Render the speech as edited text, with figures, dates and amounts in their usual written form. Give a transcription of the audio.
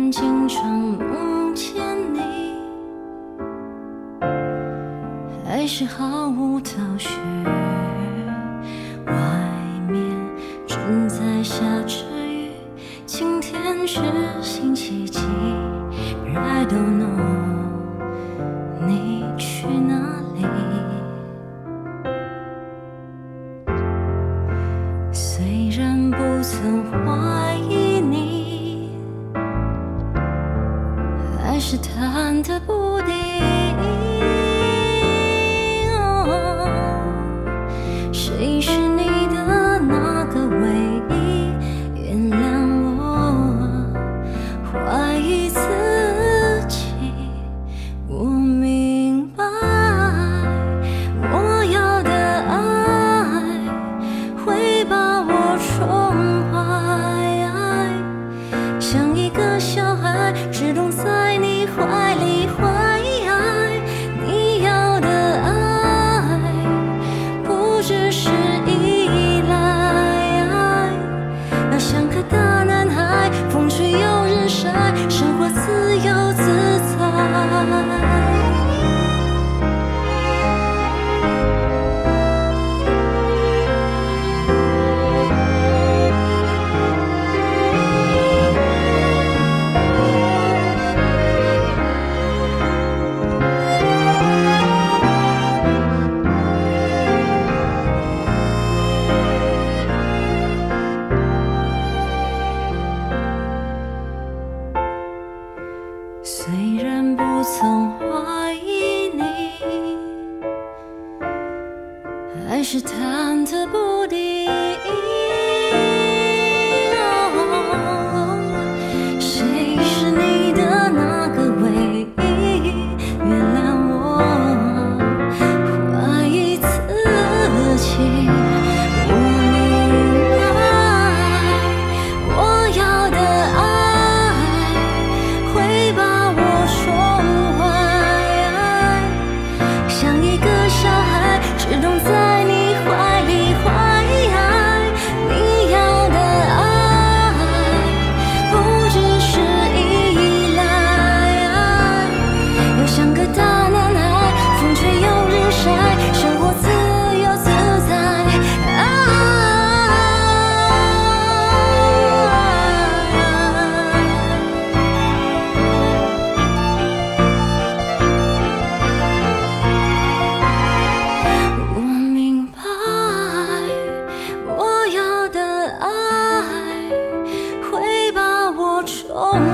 但经常梦见你，还是毫无头绪。外面正在下着雨，今天是星期几 But I don't know 你去哪里。虽然不曾怀疑你，还是忐忑不定。谁是你的那个唯一？原谅我怀疑自己。我明白，我要的爱会把我宠坏，像一个小孩只懂在你怀里怀。你要的爱不只是依赖，要像个大男孩，风吹又日晒，生活自由自在。虽然不曾怀疑你，还是忐忑不定。谁是你的那个唯一？原谅我怀疑自己。我明白，我要的爱会把我宠坏，像一个小孩只懂在你怀里怀。你要的爱不只是依赖，要像个大男孩，风吹又日晒，生活自由自在。我明白，我要的爱会把我宠